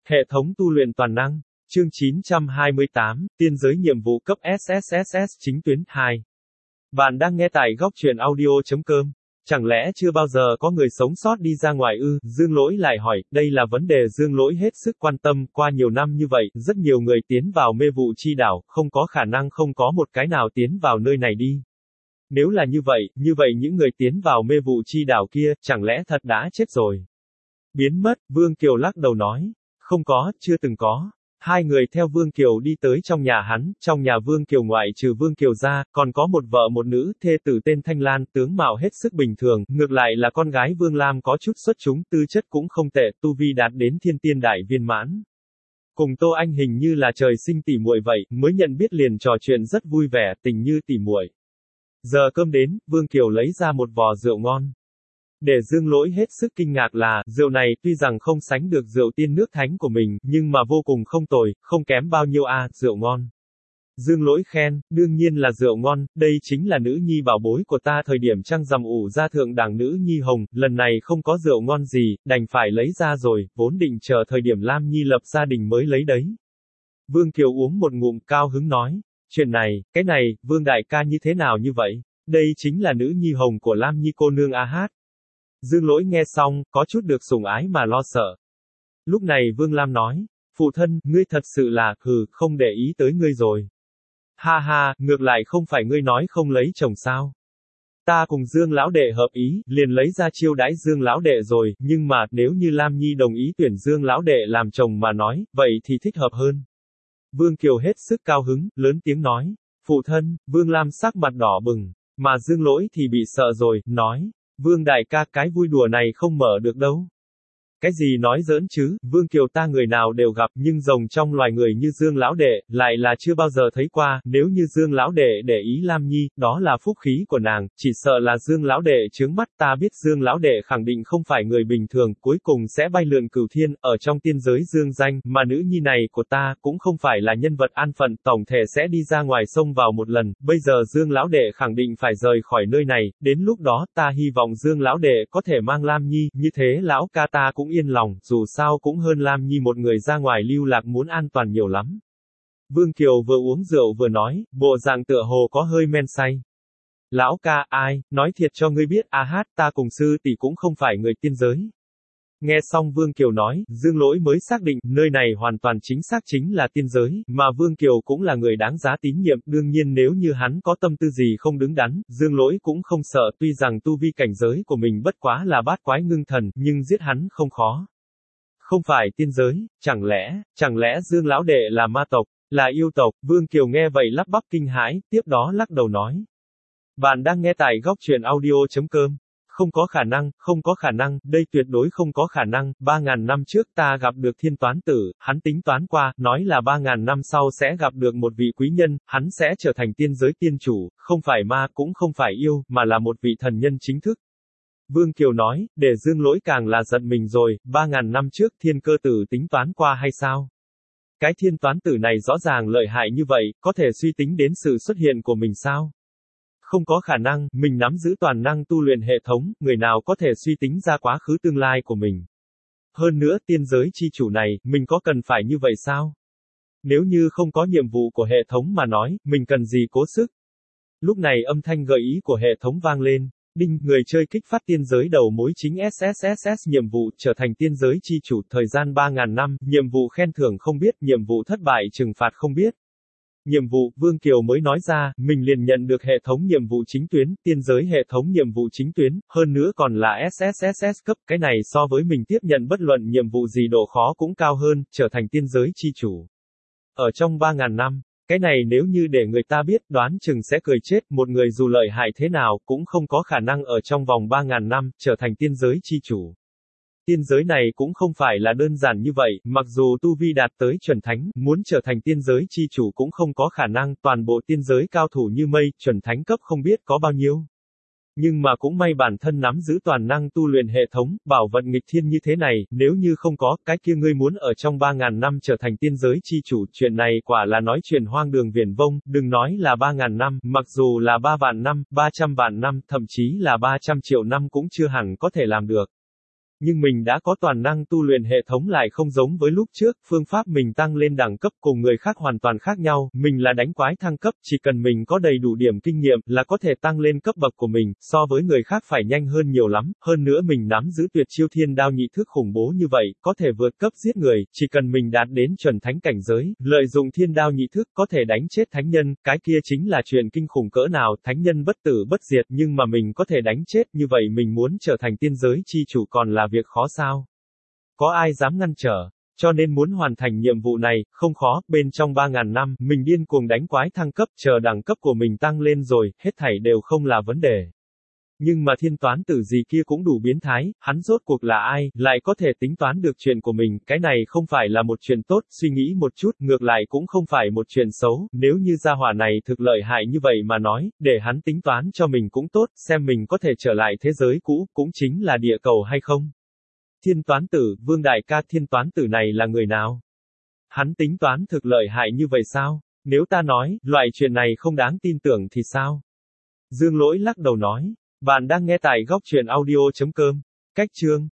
Hệ thống tu luyện toàn năng. Chương 928, Tiên giới nhiệm vụ cấp SSSS chính tuyến 2. Bạn đang nghe tại góc truyện audio.com. Chẳng lẽ chưa bao giờ có người sống sót đi ra ngoài ư? Dương Lỗi lại hỏi, đây là vấn đề Dương Lỗi hết sức quan tâm, qua nhiều năm như vậy, rất nhiều người tiến vào mê vụ chi đảo, không có khả năng không có một cái nào tiến vào nơi này đi. Nếu là như vậy những người tiến vào mê vụ chi đảo kia, chẳng lẽ thật đã chết rồi? Biến mất, Vương Kiều lắc đầu nói. Không có, chưa từng có. Hai người theo Vương Kiều đi tới trong nhà hắn, trong nhà Vương Kiều ngoại trừ Vương Kiều ra, còn có một vợ một nữ, thê tử tên Thanh Lan, tướng mạo hết sức bình thường, ngược lại là con gái Vương Lam có chút xuất chúng, tư chất cũng không tệ, tu vi đạt đến thiên tiên đại viên mãn. Cùng Tô Anh hình như là trời sinh tỉ muội vậy, mới nhận biết liền trò chuyện rất vui vẻ, tình như tỉ muội. Giờ cơm đến, Vương Kiều lấy ra một vò rượu ngon. Để Dương Lỗi hết sức kinh ngạc là, rượu này tuy rằng không sánh được rượu tiên nước thánh của mình, nhưng mà vô cùng không tồi, không kém bao nhiêu rượu ngon. Dương Lỗi khen, đương nhiên là rượu ngon, đây chính là nữ nhi bảo bối của ta thời điểm trăng rằm ủ ra thượng đẳng nữ nhi hồng, lần này không có rượu ngon gì, đành phải lấy ra rồi, vốn định chờ thời điểm Lam Nhi lập gia đình mới lấy đấy. Vương Kiều uống một ngụm cao hứng nói, chuyện này, cái này, Vương đại ca như thế nào như vậy? Đây chính là nữ nhi hồng của Lam Nhi cô nương hát. Dương Lỗi nghe xong, có chút được sủng ái mà lo sợ. Lúc này Vương Lam nói, phụ thân, ngươi thật sự là, không để ý tới ngươi rồi. Ha ha, ngược lại không phải ngươi nói không lấy chồng sao. Ta cùng Dương lão đệ hợp ý, liền lấy ra chiêu đãi Dương lão đệ rồi, nhưng mà, nếu như Lam Nhi đồng ý tuyển Dương lão đệ làm chồng mà nói, vậy thì thích hợp hơn. Vương Kiều hết sức cao hứng, lớn tiếng nói, phụ thân, Vương Lam sắc mặt đỏ bừng, mà Dương Lỗi thì bị sợ rồi, nói. Vương đại ca, cái vui đùa này không mở được đâu. Cái gì nói giỡn chứ, Vương Kiều ta người nào đều gặp, nhưng rồng trong loài người như Dương lão đệ, lại là chưa bao giờ thấy qua, nếu như Dương lão đệ để ý Lam Nhi, đó là phúc khí của nàng, chỉ sợ là Dương lão đệ chướng mắt, ta biết Dương lão đệ khẳng định không phải người bình thường, cuối cùng sẽ bay lượn cửu thiên, ở trong tiên giới dương danh, mà nữ nhi này của ta, cũng không phải là nhân vật an phận, tổng thể sẽ đi ra ngoài sông vào một lần, bây giờ Dương lão đệ khẳng định phải rời khỏi nơi này, đến lúc đó, ta hy vọng Dương lão đệ có thể mang Lam Nhi, như thế lão ca ta cũng yên lòng, dù sao cũng hơn Lam Nhi một người ra ngoài lưu lạc muốn an toàn nhiều lắm. Vương Kiều vừa uống rượu vừa nói, bộ dạng tựa hồ có hơi men say. Lão ca, ai, nói thiệt cho ngươi biết, hát, ta cùng sư tỷ cũng không phải người tiên giới. Nghe xong Vương Kiều nói, Dương Lỗi mới xác định, nơi này hoàn toàn chính xác chính là tiên giới, mà Vương Kiều cũng là người đáng giá tín nhiệm, đương nhiên nếu như hắn có tâm tư gì không đứng đắn, Dương Lỗi cũng không sợ, tuy rằng tu vi cảnh giới của mình bất quá là bát quái ngưng thần, nhưng giết hắn không khó. Không phải tiên giới, chẳng lẽ Dương lão đệ là ma tộc, là yêu tộc? Vương Kiều nghe vậy lắp bắp kinh hãi, tiếp đó lắc đầu nói. Bạn đang nghe tại góc truyện audio.com. Không có khả năng, đây tuyệt đối không có khả năng, 3.000 năm trước ta gặp được thiên toán tử, hắn tính toán qua, nói là 3.000 năm sau sẽ gặp được một vị quý nhân, hắn sẽ trở thành tiên giới tiên chủ, không phải ma cũng không phải yêu, mà là một vị thần nhân chính thức. Vương Kiều nói, để Dương Lỗi càng là giận mình rồi, 3.000 năm trước thiên cơ tử tính toán qua hay sao? Cái thiên toán tử này rõ ràng lợi hại như vậy, có thể suy tính đến sự xuất hiện của mình sao? Không có khả năng, mình nắm giữ toàn năng tu luyện hệ thống, người nào có thể suy tính ra quá khứ tương lai của mình. Hơn nữa, tiên giới chi chủ này, mình có cần phải như vậy sao? Nếu như không có nhiệm vụ của hệ thống mà nói, mình cần gì cố sức? Lúc này âm thanh gợi ý của hệ thống vang lên. Đinh, người chơi kích phát tiên giới đầu mối chính SSSS nhiệm vụ, trở thành tiên giới chi chủ, thời gian 3.000 năm, nhiệm vụ khen thưởng không biết, nhiệm vụ thất bại trừng phạt không biết. Nhiệm vụ, Vương Kiều mới nói ra, mình liền nhận được hệ thống nhiệm vụ chính tuyến, tiên giới hệ thống nhiệm vụ chính tuyến, hơn nữa còn là SSSS cấp, cái này so với mình tiếp nhận bất luận nhiệm vụ gì độ khó cũng cao hơn, trở thành tiên giới chi chủ. Ở trong 3.000 năm, cái này nếu như để người ta biết, đoán chừng sẽ cười chết, một người dù lợi hại thế nào, cũng không có khả năng ở trong vòng 3.000 năm, trở thành tiên giới chi chủ. Tiên giới này cũng không phải là đơn giản như vậy, mặc dù tu vi đạt tới chuẩn thánh, muốn trở thành tiên giới chi chủ cũng không có khả năng, toàn bộ tiên giới cao thủ như mây, chuẩn thánh cấp không biết có bao nhiêu. Nhưng mà cũng may bản thân nắm giữ toàn năng tu luyện hệ thống, bảo vật nghịch thiên như thế này, nếu như không có, cái kia ngươi muốn ở trong 3.000 năm trở thành tiên giới chi chủ, chuyện này quả là nói chuyện hoang đường viển vông, đừng nói là 3.000 năm, mặc dù là 3 vạn năm, 300 vạn năm, thậm chí là 300 triệu năm cũng chưa hẳn có thể làm được. Nhưng mình đã có toàn năng tu luyện hệ thống lại không giống với lúc trước, phương pháp mình tăng lên đẳng cấp cùng người khác hoàn toàn khác nhau, mình là đánh quái thăng cấp, chỉ cần mình có đầy đủ điểm kinh nghiệm là có thể tăng lên cấp bậc của mình, so với người khác phải nhanh hơn nhiều lắm, hơn nữa mình nắm giữ tuyệt chiêu thiên đao nhị thức khủng bố như vậy, có thể vượt cấp giết người, chỉ cần mình đạt đến chuẩn thánh cảnh giới, lợi dụng thiên đao nhị thức có thể đánh chết thánh nhân, cái kia chính là chuyện kinh khủng cỡ nào, thánh nhân bất tử bất diệt nhưng mà mình có thể đánh chết, như vậy mình muốn trở thành tiên giới chi chủ còn là việc khó sao? Có ai dám ngăn trở? Cho nên muốn hoàn thành nhiệm vụ này, không khó, bên trong 3.000 năm, mình điên cuồng đánh quái thăng cấp, chờ đẳng cấp của mình tăng lên rồi, hết thảy đều không là vấn đề. Nhưng mà thiên toán tử gì kia cũng đủ biến thái, hắn rốt cuộc là ai, lại có thể tính toán được chuyện của mình, cái này không phải là một chuyện tốt, suy nghĩ một chút, ngược lại cũng không phải một chuyện xấu, nếu như gia hỏa này thực lợi hại như vậy mà nói, để hắn tính toán cho mình cũng tốt, xem mình có thể trở lại thế giới cũ, cũng chính là địa cầu hay không. Thiên toán tử, Vương đại ca, thiên toán tử này là người nào? Hắn tính toán thực lợi hại như vậy sao? Nếu ta nói, loại chuyện này không đáng tin tưởng thì sao? Dương Lỗi lắc đầu nói. Bạn đang nghe tại góc truyện audio.com. Cách chương